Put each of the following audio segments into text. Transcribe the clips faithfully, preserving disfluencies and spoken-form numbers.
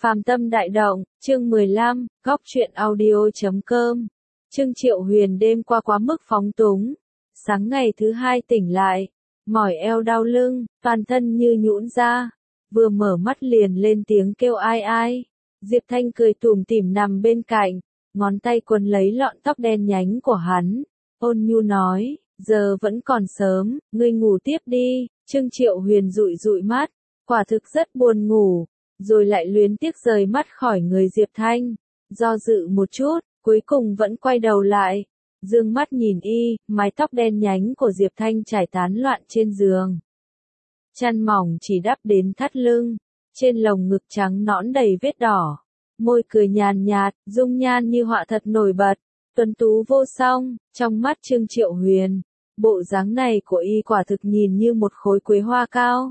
Phàm tâm đại động, chương mười lăm, góc truyện audio chấm com. Trương Triệu Huyền đêm qua quá mức phóng túng. Sáng ngày thứ hai tỉnh lại, mỏi eo đau lưng, toàn thân như nhũn ra. Vừa mở mắt liền lên tiếng kêu ai ai. Diệp Thanh cười tủm tỉm nằm bên cạnh, ngón tay quấn lấy lọn tóc đen nhánh của hắn. Ôn nhu nói, giờ vẫn còn sớm, ngươi ngủ tiếp đi. Trương Triệu Huyền dụi dụi mắt, quả thực rất buồn ngủ. Rồi lại luyến tiếc rời mắt khỏi người Diệp Thanh, do dự một chút, cuối cùng vẫn quay đầu lại, dương mắt nhìn y, mái tóc đen nhánh của Diệp Thanh trải tán loạn trên giường. Chăn mỏng chỉ đắp đến thắt lưng, trên lồng ngực trắng nõn đầy vết đỏ, môi cười nhàn nhạt, dung nhan như họa thật nổi bật, tuấn tú vô song, trong mắt Trương Triệu Huyền, bộ dáng này của y quả thực nhìn như một khối quế hoa cao.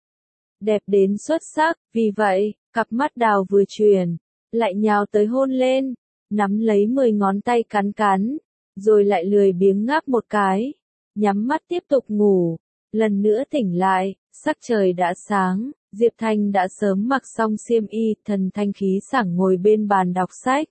Đẹp đến xuất sắc, vì vậy, cặp mắt đào vừa chuyển, lại nhào tới hôn lên, nắm lấy mười ngón tay cắn cắn, rồi lại lười biếng ngáp một cái, nhắm mắt tiếp tục ngủ. Lần nữa tỉnh lại, sắc trời đã sáng, Diệp Thanh đã sớm mặc xong xiêm y, thần thanh khí sảng ngồi bên bàn đọc sách.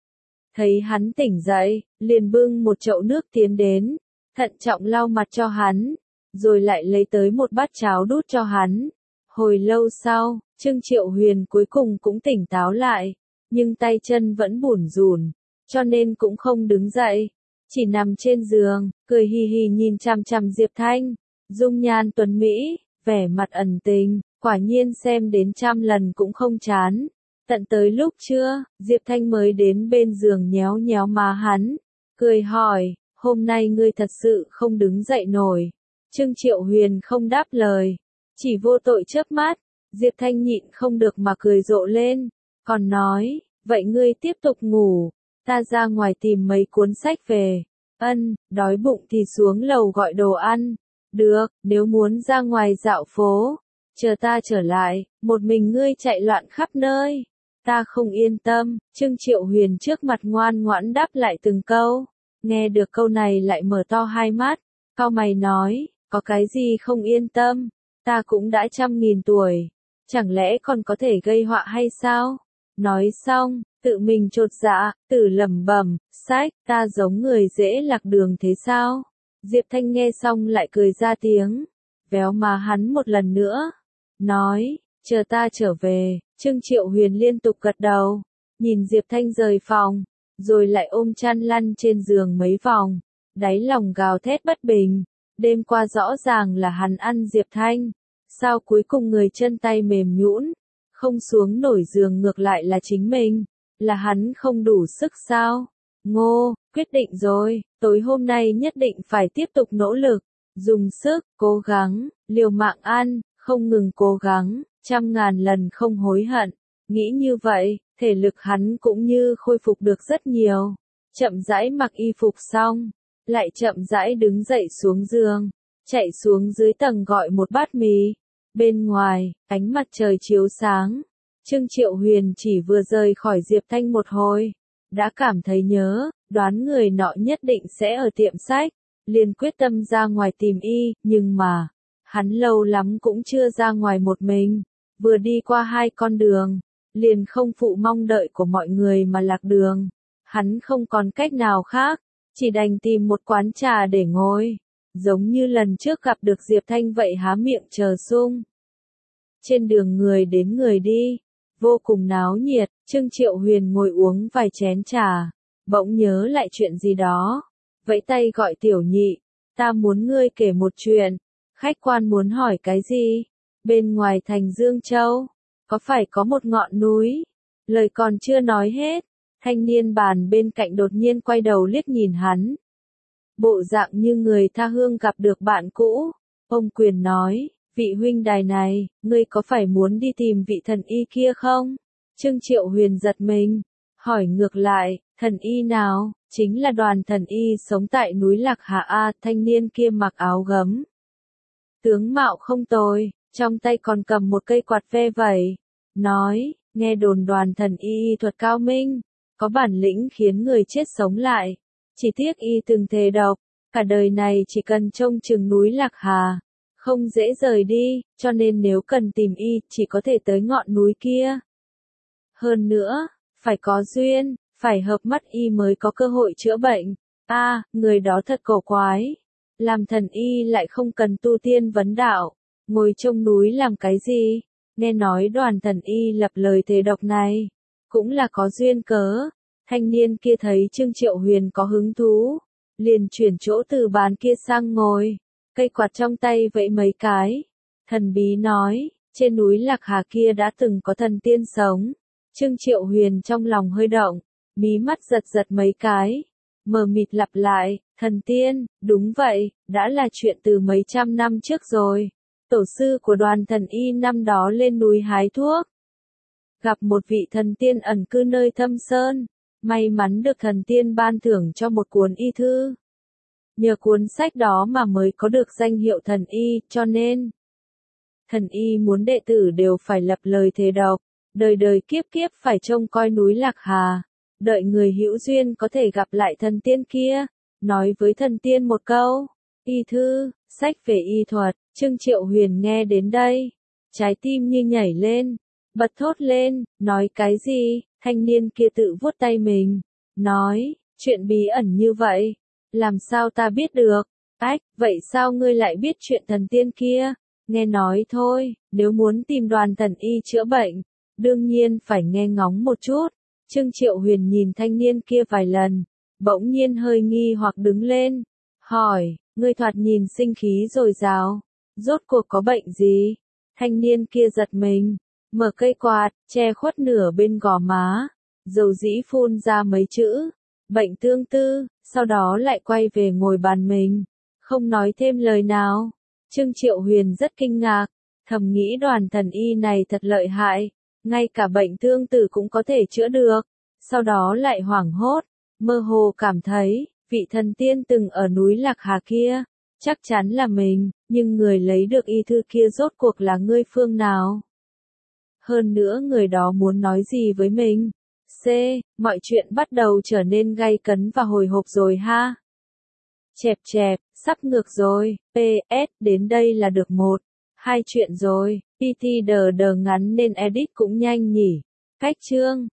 Thấy hắn tỉnh dậy, liền bưng một chậu nước tiến đến, thận trọng lau mặt cho hắn, rồi lại lấy tới một bát cháo đút cho hắn. Hồi lâu sau, Trương Triệu Huyền cuối cùng cũng tỉnh táo lại, nhưng tay chân vẫn bủn rủn, cho nên cũng không đứng dậy, chỉ nằm trên giường, cười hì hì nhìn chằm chằm Diệp Thanh, dung nhan tuấn mỹ, vẻ mặt ẩn tình, quả nhiên xem đến trăm lần cũng không chán. Tận tới lúc trưa, Diệp Thanh mới đến bên giường nhéo nhéo má hắn, cười hỏi, hôm nay ngươi thật sự không đứng dậy nổi. Trương Triệu Huyền không đáp lời, chỉ vô tội chớp mắt. Diệp Thanh nhịn không được mà cười rộ lên, còn nói, vậy ngươi tiếp tục ngủ, ta ra ngoài tìm mấy cuốn sách về. Ân, đói bụng thì xuống lầu gọi đồ ăn. Được, nếu muốn ra ngoài dạo phố, chờ ta trở lại, một mình ngươi chạy loạn khắp nơi, ta không yên tâm. Trương Triệu Huyền trước mặt ngoan ngoãn đáp lại từng câu, nghe được câu này lại mở to hai mắt, cau mày nói, có cái gì không yên tâm, ta cũng đã trăm nghìn tuổi, chẳng lẽ còn có thể gây họa hay sao? Nói xong, tự mình chột dạ, tự lẩm bẩm, sách, ta giống người dễ lạc đường thế sao? Diệp Thanh nghe xong lại cười ra tiếng, véo má hắn một lần nữa, nói, chờ ta trở về. Trương Triệu Huyền liên tục gật đầu, nhìn Diệp Thanh rời phòng, rồi lại ôm chăn lăn trên giường mấy vòng, đáy lòng gào thét bất bình. Đêm qua rõ ràng là hắn ăn Diệp Thanh, sao cuối cùng người chân tay mềm nhũn, không xuống nổi giường ngược lại là chính mình, là hắn không đủ sức sao? Ngô, quyết định rồi, tối hôm nay nhất định phải tiếp tục nỗ lực, dùng sức, cố gắng, liều mạng ăn, không ngừng cố gắng, trăm ngàn lần không hối hận. Nghĩ như vậy, thể lực hắn cũng như khôi phục được rất nhiều. Chậm rãi mặc y phục xong, lại chậm rãi đứng dậy xuống giường, chạy xuống dưới tầng gọi một bát mì. Bên ngoài, ánh mặt trời chiếu sáng, Trương Triệu Huyền chỉ vừa rời khỏi Diệp Thanh một hồi, đã cảm thấy nhớ, đoán người nọ nhất định sẽ ở tiệm sách, liền quyết tâm ra ngoài tìm y, nhưng mà, hắn lâu lắm cũng chưa ra ngoài một mình, vừa đi qua hai con đường, liền không phụ mong đợi của mọi người mà lạc đường. Hắn không còn cách nào khác, chỉ đành tìm một quán trà để ngồi, giống như lần trước gặp được Diệp Thanh vậy, há miệng chờ sung. Trên đường người đến người đi, vô cùng náo nhiệt. Trương Triệu Huyền ngồi uống vài chén trà, bỗng nhớ lại chuyện gì đó, vẫy tay gọi Tiểu Nhị, ta muốn ngươi kể một chuyện. Khách quan muốn hỏi cái gì? Bên ngoài thành Dương Châu, có phải có một ngọn núi? Lời còn chưa nói hết, thanh niên bàn bên cạnh đột nhiên quay đầu liếc nhìn hắn, bộ dạng như người tha hương gặp được bạn cũ. Ông quyền nói, vị huynh đài này, ngươi có phải muốn đi tìm vị thần y kia không? Trương Triệu Huyền giật mình, hỏi ngược lại, thần y nào? Chính là Đoàn thần y sống tại núi Lạc Hà A. Thanh niên kia mặc áo gấm, tướng mạo không tồi, trong tay còn cầm một cây quạt ve vẩy, nói, nghe đồn Đoàn thần y thuật cao minh, có bản lĩnh khiến người chết sống lại, chỉ tiếc y từng thề độc, cả đời này chỉ cần trông chừng núi Lạc Hà, không dễ rời đi, cho nên nếu cần tìm y, chỉ có thể tới ngọn núi kia. Hơn nữa, phải có duyên, phải hợp mắt y mới có cơ hội chữa bệnh. A, à, người đó thật cổ quái. Làm thần y lại không cần tu tiên vấn đạo, ngồi trong núi làm cái gì? Nghe nói đoàn thần y lập lời thề độc này, cũng là có duyên cớ. Thanh niên kia thấy Trương Triệu Huyền có hứng thú, liền chuyển chỗ từ bàn kia sang ngồi, cây quạt trong tay vẫy mấy cái. Thần bí nói, trên núi Lạc Hà kia đã từng có thần tiên sống. Trương Triệu Huyền trong lòng hơi động, mí mắt giật giật mấy cái, mờ mịt lặp lại, thần tiên, đúng vậy, đã là chuyện từ mấy trăm năm trước rồi. Tổ sư của đoàn thần y năm đó lên núi hái thuốc, gặp một vị thần tiên ẩn cư nơi thâm sơn, may mắn được thần tiên ban thưởng cho một cuốn y thư. Nhờ cuốn sách đó mà mới có được danh hiệu thần y, cho nên thần y muốn đệ tử đều phải lập lời thề độc, đời đời kiếp kiếp phải trông coi núi Lạc Hà, đợi người hữu duyên có thể gặp lại thần tiên kia, nói với thần tiên một câu. Y thư, sách về y thuật. Trương Triệu Huyền nghe đến đây, trái tim như nhảy lên, bật thốt lên, nói cái gì? Thanh niên kia tự vuốt tay mình, nói, chuyện bí ẩn như vậy, làm sao ta biết được? Ách, vậy sao ngươi lại biết chuyện thần tiên kia? Nghe nói thôi, nếu muốn tìm đoàn thần y chữa bệnh, đương nhiên phải nghe ngóng một chút. Trương Triệu Huyền nhìn thanh niên kia vài lần, bỗng nhiên hơi nghi hoặc đứng lên, hỏi, ngươi thoạt nhìn sinh khí dồi dào, rốt cuộc có bệnh gì? Thanh niên kia giật mình, mở cây quạt, che khuất nửa bên gò má, dầu dĩ phun ra mấy chữ, bệnh tương tư, sau đó lại quay về ngồi bàn mình, không nói thêm lời nào. Trương Triệu Huyền rất kinh ngạc, thầm nghĩ đoàn thần y này thật lợi hại, ngay cả bệnh tương tư cũng có thể chữa được, sau đó lại hoảng hốt, mơ hồ cảm thấy, vị thần tiên từng ở núi Lạc Hà kia, chắc chắn là mình, nhưng người lấy được y thư kia rốt cuộc là ngươi phương nào? Hơn nữa người đó muốn nói gì với mình? C. Mọi chuyện bắt đầu trở nên gay cấn và hồi hộp rồi ha. Chẹp chẹp, sắp ngược rồi. pê ét, đến đây là được một, hai chuyện rồi. pê tê đờ đờ ngắn nên edit cũng nhanh nhỉ. Cách chương.